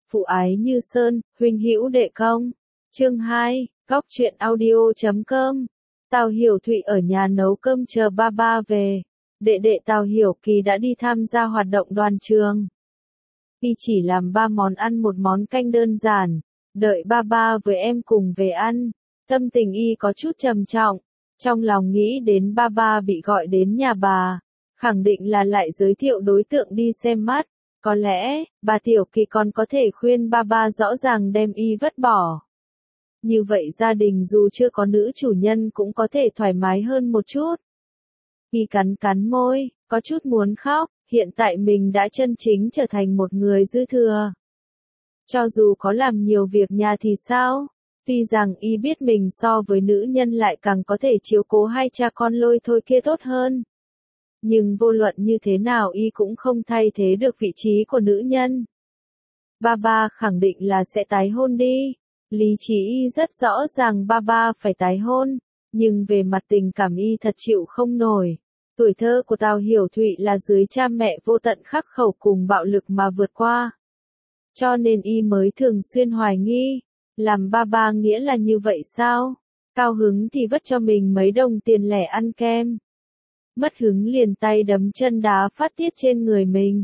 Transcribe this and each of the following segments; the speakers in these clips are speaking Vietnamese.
Phụ ái như sơn, huynh hữu đệ công. Chương 2, góc truyện audio.com. Tào Hiểu Thụy ở nhà nấu cơm chờ ba ba về. Đệ đệ Tào Hiểu Kỳ đã đi tham gia hoạt động đoàn trường. Y chỉ làm 3 món ăn một món canh đơn giản, đợi ba ba với em cùng về ăn. Tâm tình Y có chút trầm trọng, trong lòng nghĩ đến ba ba bị gọi đến nhà bà, khẳng định là lại giới thiệu đối tượng đi xem mắt. Có lẽ, bà Tiểu Kỳ còn có thể khuyên ba ba rõ ràng đem Y vứt bỏ. Như vậy gia đình dù chưa có nữ chủ nhân cũng có thể thoải mái hơn một chút. Y cắn cắn môi, có chút muốn khóc, hiện tại mình đã chân chính trở thành một người dư thừa. Cho dù có làm nhiều việc nhà thì sao? Tuy rằng Y biết mình so với nữ nhân lại càng có thể chiếu cố hai cha con lôi thôi kia tốt hơn. Nhưng vô luận như thế nào Y cũng không thay thế được vị trí của nữ nhân. Ba ba khẳng định là sẽ tái hôn đi. Lý trí Y rất rõ ràng ba ba phải tái hôn, nhưng về mặt tình cảm Y thật chịu không nổi. Tuổi thơ của Tào Hiểu Thụy là dưới cha mẹ vô tận khắc khẩu cùng bạo lực mà vượt qua. Cho nên Y mới thường xuyên hoài nghi, làm ba ba nghĩa là như vậy sao? Cao hứng thì vất cho mình mấy đồng tiền lẻ ăn kem. Mất hứng liền tay đấm chân đá phát tiết trên người mình.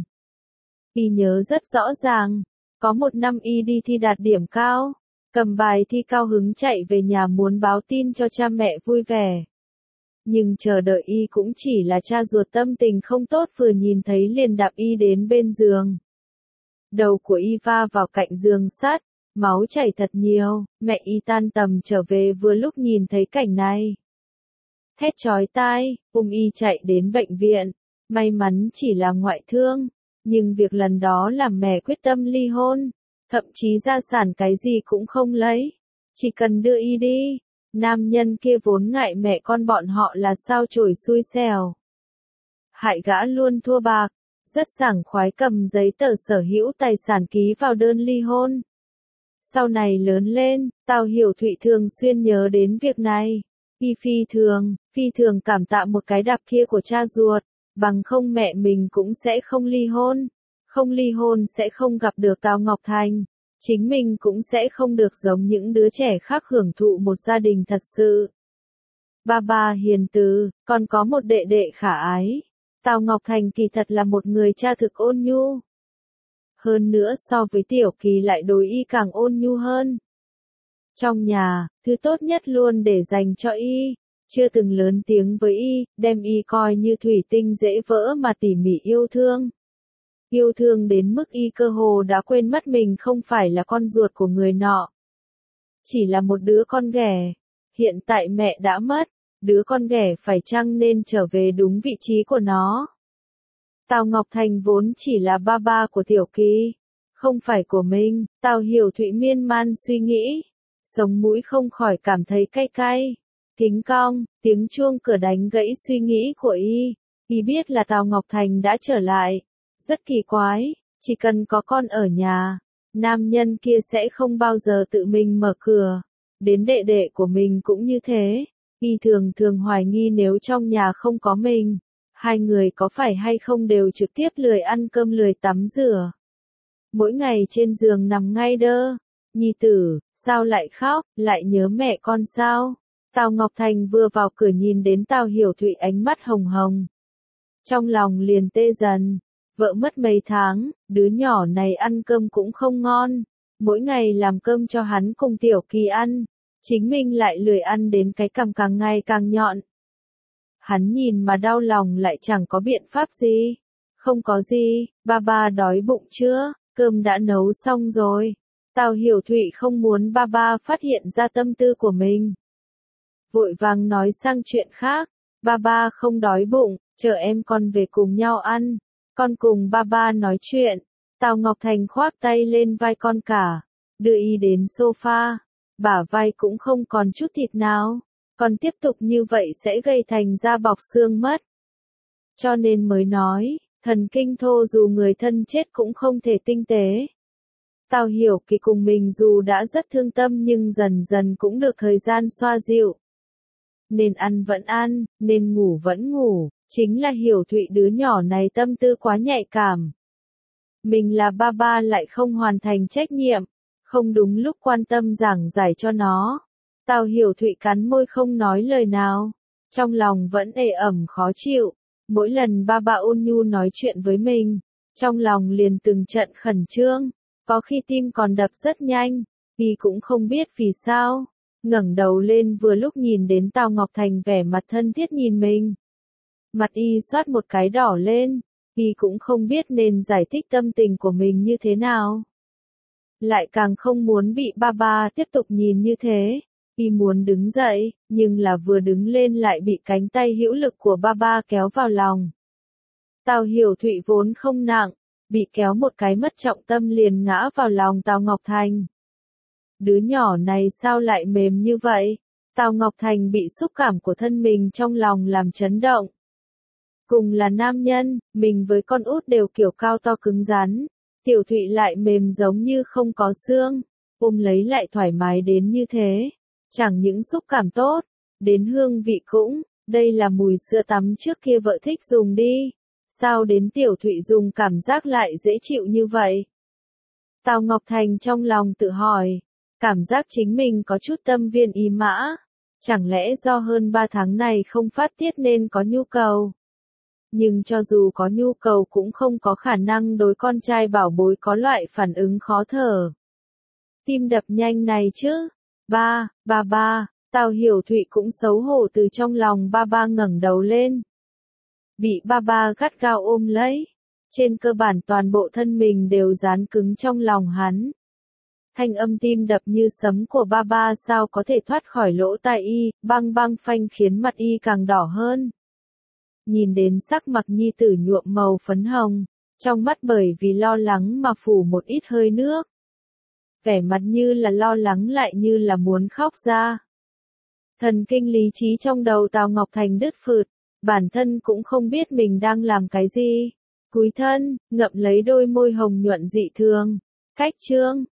Y nhớ rất rõ ràng, có một năm Y đi thi đạt điểm cao, cầm bài thi cao hứng chạy về nhà muốn báo tin cho cha mẹ vui vẻ. Nhưng chờ đợi Y cũng chỉ là cha ruột tâm tình không tốt vừa nhìn thấy liền đạp Y đến bên giường. Đầu của Y va vào cạnh giường sắt, máu chảy thật nhiều, mẹ Y tan tầm trở về vừa lúc nhìn thấy cảnh này. Thét chói tai, Y chạy đến bệnh viện, may mắn chỉ là ngoại thương, nhưng việc lần đó làm mẹ quyết tâm ly hôn, thậm chí gia sản cái gì cũng không lấy, chỉ cần đưa Y đi. Nam nhân kia vốn ngại mẹ con bọn họ là sao chổi xui xẻo. Hại gã luôn thua bạc, rất sảng khoái cầm giấy tờ sở hữu tài sản ký vào đơn ly hôn. Sau này lớn lên, Tào Hiểu Thụy thường xuyên nhớ đến việc này. Y phi thường cảm tạ một cái đạp kia của cha ruột, bằng không mẹ mình cũng sẽ không ly hôn. Không ly hôn sẽ không gặp được Tào Ngọc Thành. Chính mình cũng sẽ không được giống những đứa trẻ khác hưởng thụ một gia đình thật sự. Ba ba hiền từ, còn có một đệ đệ khả ái. Tào Ngọc Thành kỳ thật là một người cha thực ôn nhu. Hơn nữa so với Tiểu Kỳ lại đối Y càng ôn nhu hơn. Trong nhà, thứ tốt nhất luôn để dành cho Y, chưa từng lớn tiếng với Y, đem Y coi như thủy tinh dễ vỡ mà tỉ mỉ yêu thương. Yêu thương đến mức Y cơ hồ đã quên mất mình không phải là con ruột của người nọ. Chỉ là một đứa con ghẻ. Hiện tại mẹ đã mất, đứa con ghẻ phải chăng nên trở về đúng vị trí của nó. Tào Ngọc Thành vốn chỉ là ba ba của Tiểu Kỳ, không phải của mình. Tào Hiểu Thụy miên man suy nghĩ, sống mũi không khỏi cảm thấy cay cay. Kính cong, tiếng chuông cửa đánh gãy suy nghĩ của Y. Y biết là Tào Ngọc Thành đã trở lại. Rất kỳ quái, chỉ cần có con ở nhà, nam nhân kia sẽ không bao giờ tự mình mở cửa. Đến đệ đệ của mình cũng như thế. Y thường hoài nghi nếu trong nhà không có mình, hai người có phải hay không đều trực tiếp lười ăn cơm lười tắm rửa. Mỗi ngày trên giường nằm ngay đơ. Nhi tử, sao lại khóc, lại nhớ mẹ con sao? Tào Ngọc Thành vừa vào cửa nhìn đến Tào Hiểu Thụy ánh mắt hồng hồng. Trong lòng liền tê dần. Vợ mất mấy tháng, đứa nhỏ này ăn cơm cũng không ngon. Mỗi ngày làm cơm cho hắn cùng Tiểu Kỳ ăn. Chính mình lại lười ăn đến cái cằm càng ngày càng nhọn. Hắn nhìn mà đau lòng lại chẳng có biện pháp gì. Không có gì, ba ba đói bụng chưa, cơm đã nấu xong rồi. Tào Hiểu Thụy không muốn ba ba phát hiện ra tâm tư của mình. Vội vàng nói sang chuyện khác, ba ba không đói bụng, chờ em con về cùng nhau ăn. Con cùng ba ba nói chuyện. Tào Ngọc Thành khoác tay lên vai con cả, đưa Y đến sofa. Bả vai cũng không còn chút thịt nào. Còn tiếp tục như vậy sẽ gây thành da bọc xương mất. Cho nên mới nói, thần kinh thô dù người thân chết cũng không thể tinh tế. Tào Hiểu Kỳ cùng mình dù đã rất thương tâm nhưng dần dần cũng được thời gian xoa dịu. Nên ăn vẫn ăn, nên ngủ vẫn ngủ, chính là Hiểu Thụy đứa nhỏ này tâm tư quá nhạy cảm. Mình là ba ba lại không hoàn thành trách nhiệm, không đúng lúc quan tâm giảng giải cho nó. Tào Hiểu Thụy cắn môi không nói lời nào, trong lòng vẫn ê ẩm khó chịu. Mỗi lần ba ba ôn nhu nói chuyện với mình, trong lòng liền từng trận khẩn trương, có khi tim còn đập rất nhanh, vì cũng không biết vì sao. Ngẩng đầu lên vừa lúc nhìn đến Tào Ngọc Thành vẻ mặt thân thiết nhìn mình. Mặt y xoát một cái đỏ lên, y cũng không biết nên giải thích tâm tình của mình như thế nào. Lại càng không muốn bị ba ba tiếp tục nhìn như thế. Y muốn đứng dậy, nhưng là vừa đứng lên lại bị cánh tay hữu lực của ba ba kéo vào lòng. Tào Hiểu Thụy vốn không nặng, bị kéo một cái mất trọng tâm liền ngã vào lòng Tào Ngọc Thành. Đứa nhỏ này sao lại mềm như vậy? Tào Ngọc Thành bị xúc cảm của thân mình trong lòng làm chấn động. Cùng là nam nhân, mình với con út đều kiểu cao to cứng rắn. Tiểu Thụy lại mềm giống như không có xương, ôm lấy lại thoải mái đến như thế. Chẳng những xúc cảm tốt, đến hương vị cũng, đây là mùi sữa tắm trước kia vợ thích dùng đi. Sao đến Tiểu Thụy dùng cảm giác lại dễ chịu như vậy? Tào Ngọc Thành trong lòng tự hỏi, cảm giác chính mình có chút tâm viên ý mã. Chẳng lẽ do hơn 3 tháng này không phát tiết nên có nhu cầu? Nhưng cho dù có nhu cầu cũng không có khả năng đối con trai bảo bối có loại phản ứng khó thở. Tim đập nhanh này chứ. Ba, Tào Hiểu Thụy cũng xấu hổ từ trong lòng ba ba ngẩng đầu lên. Bị ba ba gắt gao ôm lấy. Trên cơ bản toàn bộ thân mình đều dán cứng trong lòng hắn. Thanh âm tim đập như sấm của ba ba sao có thể thoát khỏi lỗ tai y, băng băng phanh khiến mặt y càng đỏ hơn. Nhìn đến sắc mặt nhi tử nhuộm màu phấn hồng, trong mắt bởi vì lo lắng mà phủ một ít hơi nước. Vẻ mặt như là lo lắng lại như là muốn khóc ra. Thần kinh lý trí trong đầu Tào Ngọc Thành đứt phượt, bản thân cũng không biết mình đang làm cái gì. Cúi thân, ngậm lấy đôi môi hồng nhuận dị thường. Cách chương